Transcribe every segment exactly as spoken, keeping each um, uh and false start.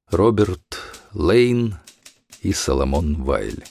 Роберт Лейн и Соломон Вайль.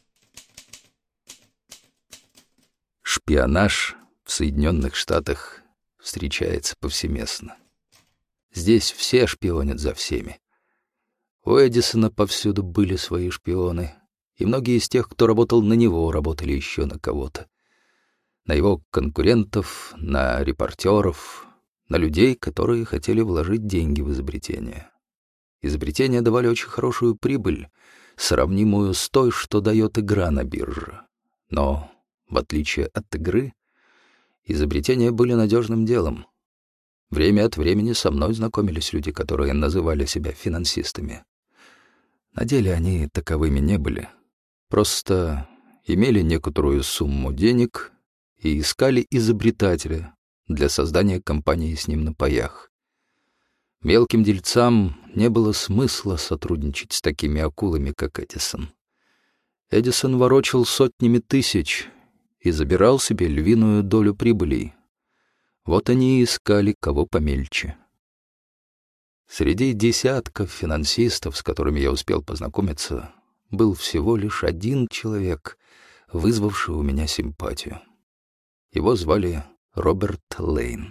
Шпионаж в Соединенных Штатах встречается повсеместно. Здесь все шпионят за всеми. У Эдисона повсюду были свои шпионы, и многие из тех, кто работал на него, работали еще на кого-то. На его конкурентов, на репортеров, на людей, которые хотели вложить деньги в изобретение. Изобретения давали очень хорошую прибыль, сравнимую с той, что дает игра на бирже. Но, в отличие от игры, изобретения были надежным делом. Время от времени со мной знакомились люди, которые называли себя финансистами. На деле они таковыми не были. Просто имели некоторую сумму денег и искали изобретателя для создания компании с ним на паях. Мелким дельцам не было смысла сотрудничать с такими акулами, как Эдисон. Эдисон ворочал сотнями тысяч и забирал себе львиную долю прибылей. Вот они и искали кого помельче. Среди десятков финансистов, с которыми я успел познакомиться, был всего лишь один человек, вызвавший у меня симпатию. Его звали Роберт Лейн.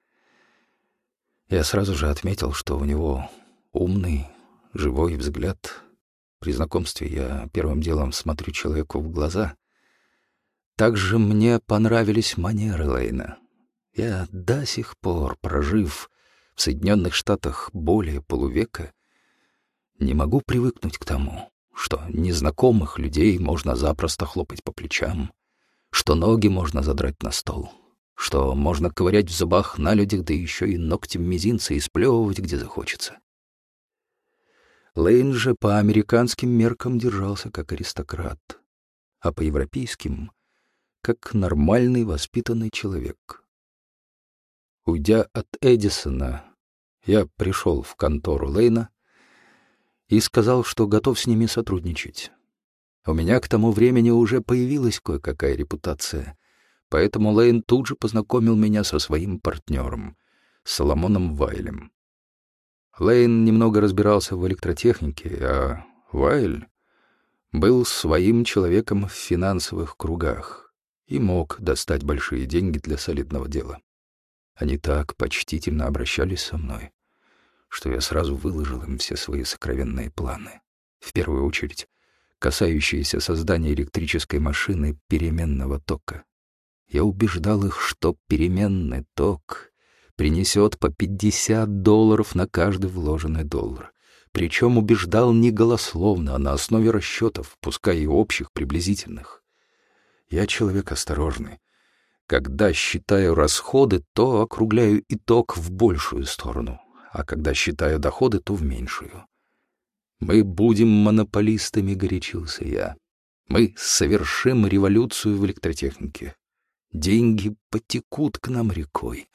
Я сразу же отметил, что у него умный, живой взгляд. При знакомстве я первым делом смотрю человеку в глаза. Также мне понравились манеры Лейна. Я до сих пор, прожив в Соединенных Штатах более полувека, не могу привыкнуть к тому, что незнакомых людей можно запросто хлопать по плечам, что ноги можно задрать на стол, что можно ковырять в зубах на людях, да еще и ногтем мизинца и сплевывать, где захочется. Лейн же по американским меркам держался как аристократ, а по европейским — как нормальный воспитанный человек. Уйдя от Эдисона, я пришел в контору Лейна и сказал, что готов с ними сотрудничать. У меня к тому времени уже появилась кое-какая репутация, поэтому Лейн тут же познакомил меня со своим партнером, Соломоном Вайлем. Лейн немного разбирался в электротехнике, а Вайль был своим человеком в финансовых кругах и мог достать большие деньги для солидного дела. Они так почтительно обращались со мной, что я сразу выложил им все свои сокровенные планы, в первую очередь касающиеся создания электрической машины переменного тока. Я убеждал их, что переменный ток принесет по пятьдесят долларов на каждый вложенный доллар. Причем убеждал не голословно, а на основе расчетов, пускай и общих, приблизительных. Я человек осторожный. Когда считаю расходы, то округляю итог в большую сторону, а когда считаю доходы, то в меньшую. «Мы будем монополистами», — горячился я. «Мы совершим революцию в электротехнике. Деньги потекут к нам рекой».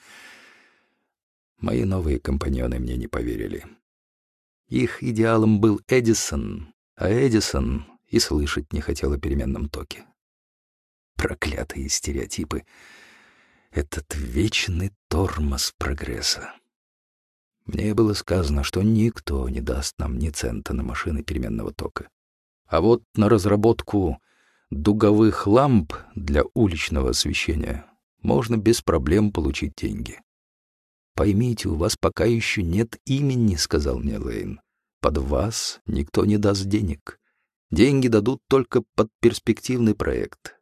Мои новые компаньоны мне не поверили. Их идеалом был Эдисон, а Эдисон и слышать не хотел о переменном токе. Проклятые стереотипы. Этот вечный тормоз прогресса. Мне было сказано, что никто не даст нам ни цента на машины переменного тока. А вот на разработку дуговых ламп для уличного освещения можно без проблем получить деньги. «Поймите, у вас пока еще нет имени», — сказал мне Лейн. «Под вас никто не даст денег. Деньги дадут только под перспективный проект».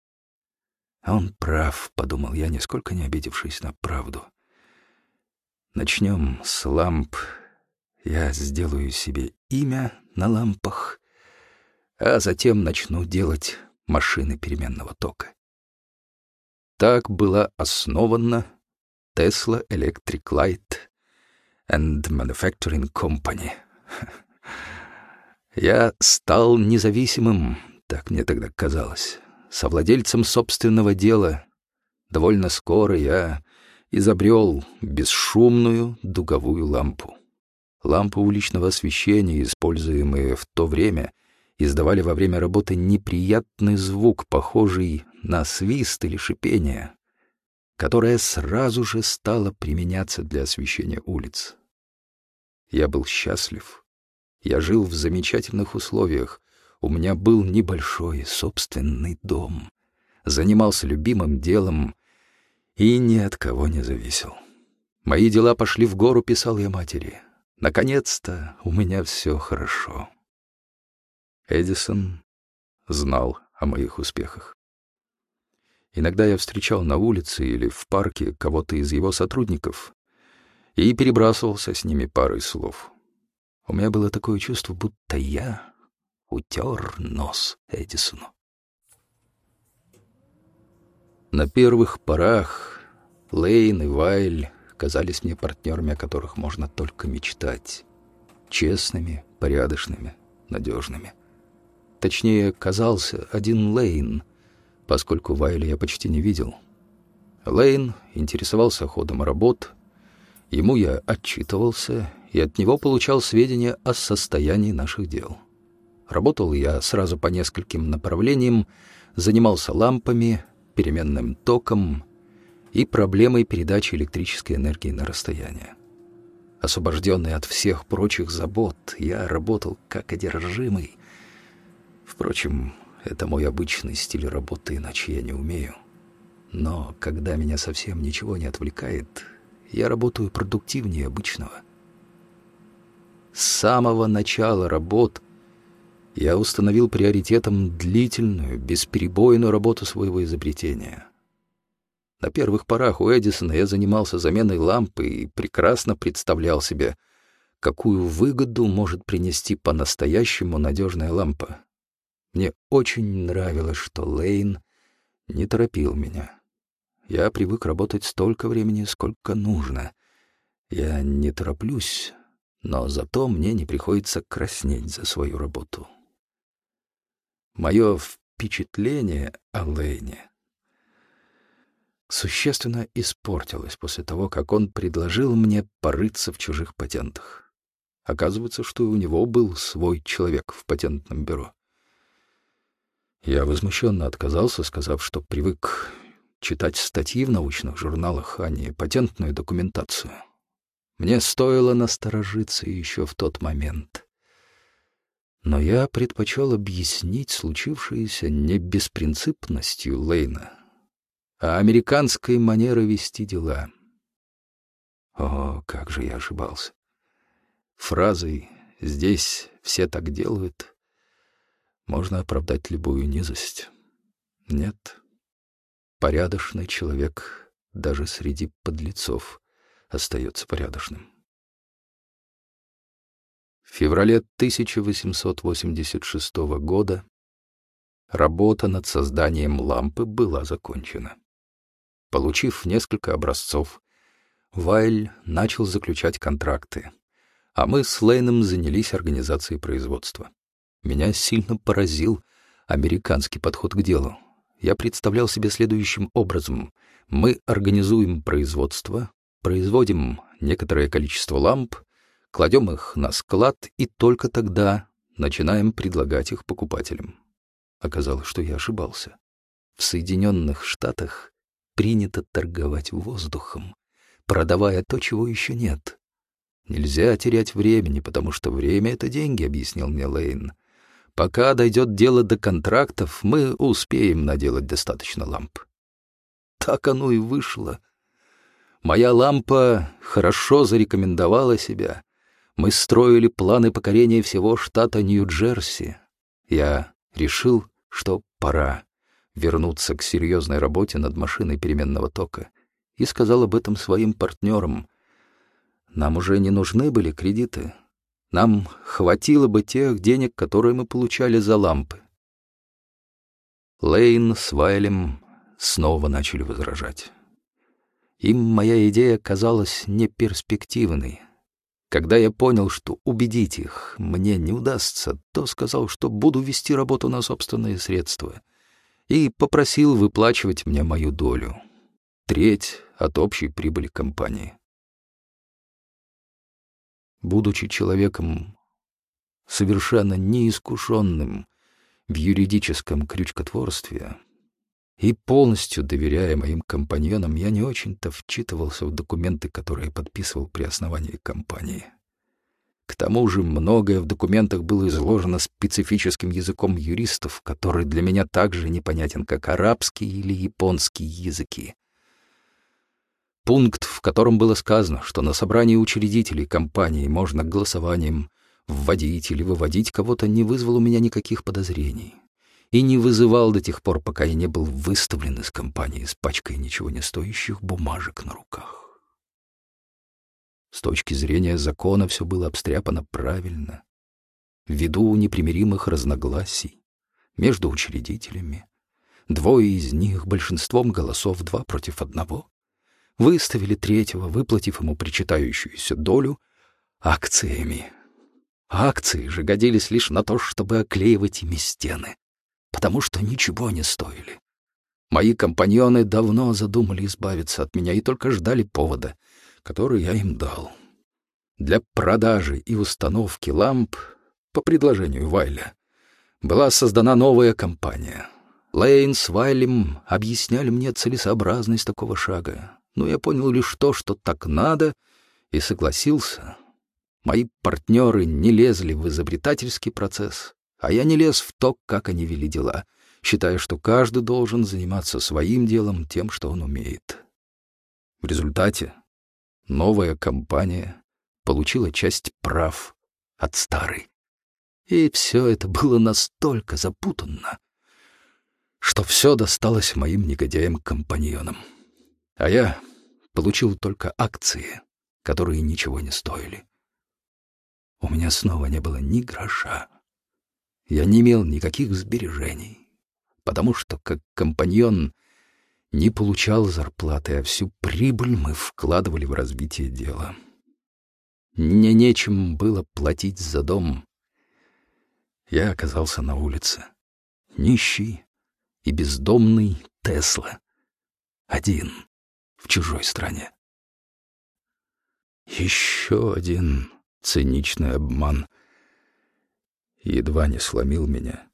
«Он прав», — подумал я, нисколько не обидевшись на правду. «Начнем с ламп. Я сделаю себе имя на лампах, а затем начну делать машины переменного тока». Так была основана Tesla Electric Light and Manufacturing Company. Я стал независимым, так мне тогда казалось, совладельцем собственного дела. Довольно скоро я изобрел бесшумную дуговую лампу. Лампы уличного освещения, используемые в то время, издавали во время работы неприятный звук, похожий на свист или шипение, которое сразу же стало применяться для освещения улиц. Я был счастлив Я жил в замечательных условиях. У меня был небольшой собственный дом. Занимался любимым делом и ни от кого не зависел. Мои дела пошли в гору, писал я матери. Наконец-то у меня все хорошо. Эдисон знал о моих успехах. Иногда я встречал на улице или в парке кого-то из его сотрудников и перебрасывался с ними парой слов. У меня было такое чувство, будто я утер нос Эдисону. На первых порах Лейн и Вайль казались мне партнерами, о которых можно только мечтать. Честными, порядочными, надежными. Точнее, казался один Лейн, поскольку Вайля я почти не видел. Лейн интересовался ходом работ, ему я отчитывался и от него получал сведения о состоянии наших дел. Работал я сразу по нескольким направлениям, занимался лампами, переменным током и проблемой передачи электрической энергии на расстояние. Освобожденный от всех прочих забот, я работал как одержимый. Впрочем, это мой обычный стиль работы, иначе я не умею. Но когда меня совсем ничего не отвлекает, я работаю продуктивнее обычного. С самого начала работ я установил приоритетом длительную, бесперебойную работу своего изобретения. На первых порах у Эдисона я занимался заменой лампы и прекрасно представлял себе, какую выгоду может принести по-настоящему надежная лампа. Мне очень нравилось, что Лейн не торопил меня. Я привык работать столько времени, сколько нужно. Я не тороплюсь, но зато мне не приходится краснеть за свою работу. Мое впечатление о Лейне существенно испортилось после того, как он предложил мне порыться в чужих патентах. Оказывается, что у него был свой человек в патентном бюро. Я возмущенно отказался, сказав, что привык читать статьи в научных журналах, а не патентную документацию. Мне стоило насторожиться еще в тот момент. Но я предпочел объяснить случившееся не беспринципностью Лейна, а американской манерой вести дела. О, как же я ошибался. Фразой «здесь все так делают» можно оправдать любую низость. Нет, порядочный человек даже среди подлецов остается порядочным. В феврале тысяча восемьсот восемьдесят шестого года работа над созданием лампы была закончена. Получив несколько образцов, Вайль начал заключать контракты, а мы с Лейном занялись организацией производства. Меня сильно поразил американский подход к делу. Я представлял себе следующим образом. Мы организуем производство, производим некоторое количество ламп, кладем их на склад и только тогда начинаем предлагать их покупателям. Оказалось, что я ошибался. В Соединенных Штатах принято торговать воздухом, продавая то, чего еще нет. Нельзя терять времени, потому что время — это деньги, объяснил мне Лейн. Пока дойдет дело до контрактов, мы успеем наделать достаточно ламп. Так оно и вышло. Моя лампа хорошо зарекомендовала себя. Мы строили планы покорения всего штата Нью-Джерси. Я решил, что пора вернуться к серьезной работе над машиной переменного тока, и сказал об этом своим партнерам. Нам уже не нужны были кредиты. Нам хватило бы тех денег, которые мы получали за лампы. Лейн с Вайлем снова начали возражать. Им моя идея казалась неперспективной. Когда я понял, что убедить их мне не удастся, то сказал, что буду вести работу на собственные средства, и попросил выплачивать мне мою долю, треть от общей прибыли компании. Будучи человеком совершенно неискушенным в юридическом крючкотворстве и полностью доверяя моим компаньонам, я не очень-то вчитывался в документы, которые подписывал при основании компании. К К тому же многое в документах было изложено специфическим языком юристов, который для меня так же непонятен, как арабский или японский языки. Пункт, в котором было сказано, что на собрании учредителей компании можно голосованием вводить или выводить кого-то, не вызвал у меня никаких подозрений и не вызывал до тех пор, пока я не был выставлен из компании с пачкой ничего не стоящих бумажек на руках. С точки зрения закона все было обстряпано правильно, ввиду непримиримых разногласий между учредителями. Двое из них большинством голосов, два против одного, выставили третьего, выплатив ему причитающуюся долю акциями. Акции же годились лишь на то, чтобы оклеивать ими стены, потому что ничего не стоили. Мои компаньоны давно задумали избавиться от меня и только ждали повода, который я им дал. Для продажи и установки ламп, по предложению Вайля, была создана новая компания. Лейн с Вайлем объясняли мне целесообразность такого шага, но я понял лишь то, что так надо, и согласился. Мои партнеры не лезли в изобретательский процесс, а я не лез в то, как они вели дела, считая, что каждый должен заниматься своим делом, тем, что он умеет. В результате новая компания получила часть прав от старой. И все это было настолько запутанно, что все досталось моим негодяям-компаньонам. А я получил только акции, которые ничего не стоили. У меня снова не было ни гроша. Я не имел никаких сбережений, потому что, как компаньон, не получал зарплаты, а всю прибыль мы вкладывали в развитие дела. Мне нечем было платить за дом. Я оказался на улице, нищий и бездомный Тесла, один в чужой стране. Еще один циничный обман едва не сломил меня.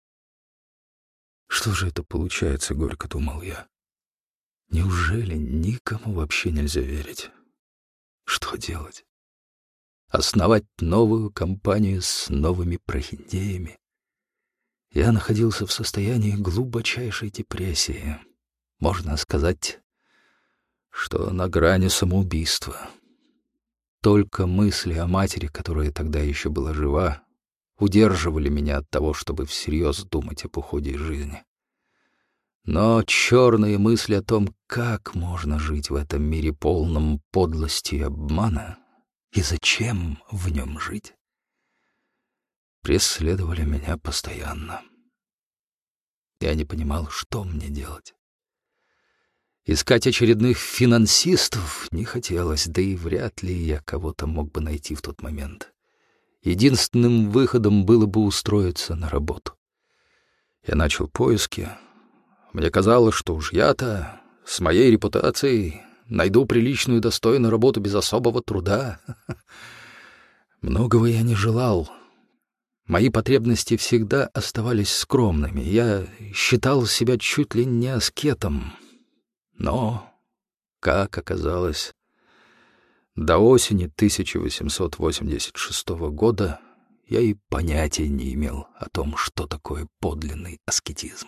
Что же это получается, горько думал я. Неужели никому вообще нельзя верить? Что делать? Основать новую компанию с новыми прохиндеями? Я находился в состоянии глубочайшей депрессии. Можно сказать, что на грани самоубийства. Только мысли о матери, которая тогда еще была жива, удерживали меня от того, чтобы всерьез думать об уходе из жизни. Но черные мысли о том, как можно жить в этом мире полном подлости и обмана, и зачем в нем жить, преследовали меня постоянно. Я не понимал, что мне делать. Искать очередных финансистов не хотелось, да и вряд ли я кого-то мог бы найти в тот момент. Единственным выходом было бы устроиться на работу. Я начал поиски. Мне казалось, что уж я-то с моей репутацией найду приличную и достойную работу без особого труда. Многого я не желал. Мои потребности всегда оставались скромными. Я считал себя чуть ли не аскетом. Но, как оказалось, до осени тысяча восемьсот восемьдесят шестого года я и понятия не имел о том, что такое подлинный аскетизм.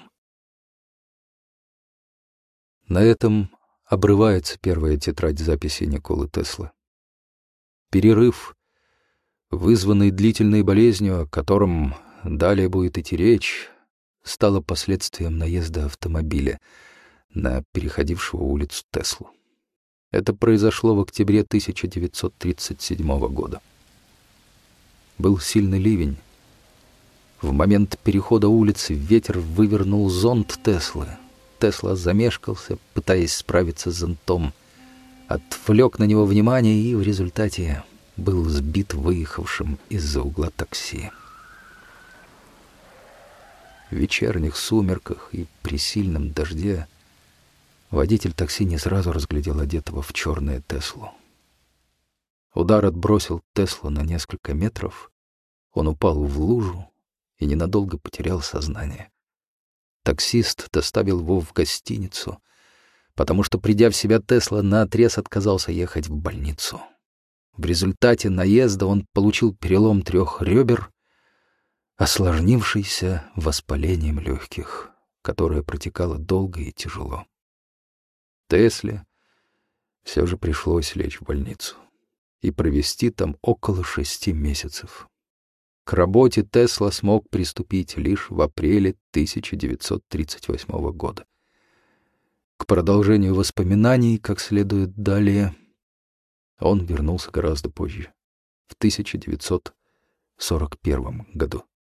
На этом обрывается первая тетрадь записей Николы Теслы. Перерыв, вызванный длительной болезнью, о котором далее будет идти речь, стало последствием наезда автомобиля на переходившего улицу Теслу. Это произошло в октябре тысяча девятьсот тридцать седьмого года. Был сильный ливень. В момент перехода улицы ветер вывернул зонт Теслы. Тесла замешкался, пытаясь справиться с зонтом, отвлек на него внимание и в результате был сбит выехавшим из-за угла такси. В вечерних сумерках и при сильном дожде водитель такси не сразу разглядел одетого в черное Теслу. Удар отбросил Теслу на несколько метров, он упал в лужу и ненадолго потерял сознание. Таксист доставил его в гостиницу, потому что, придя в себя, Тесла наотрез отказался ехать в больницу. В результате наезда он получил перелом трех ребер, осложнившийся воспалением легких, которое протекало долго и тяжело. Тесле все же пришлось лечь в больницу и провести там около шести месяцев. К работе Тесла смог приступить лишь в апреле тысяча девятьсот тридцать восьмого года. К продолжению воспоминаний, как следует далее, он вернулся гораздо позже, в тысяча девятьсот сорок первом году.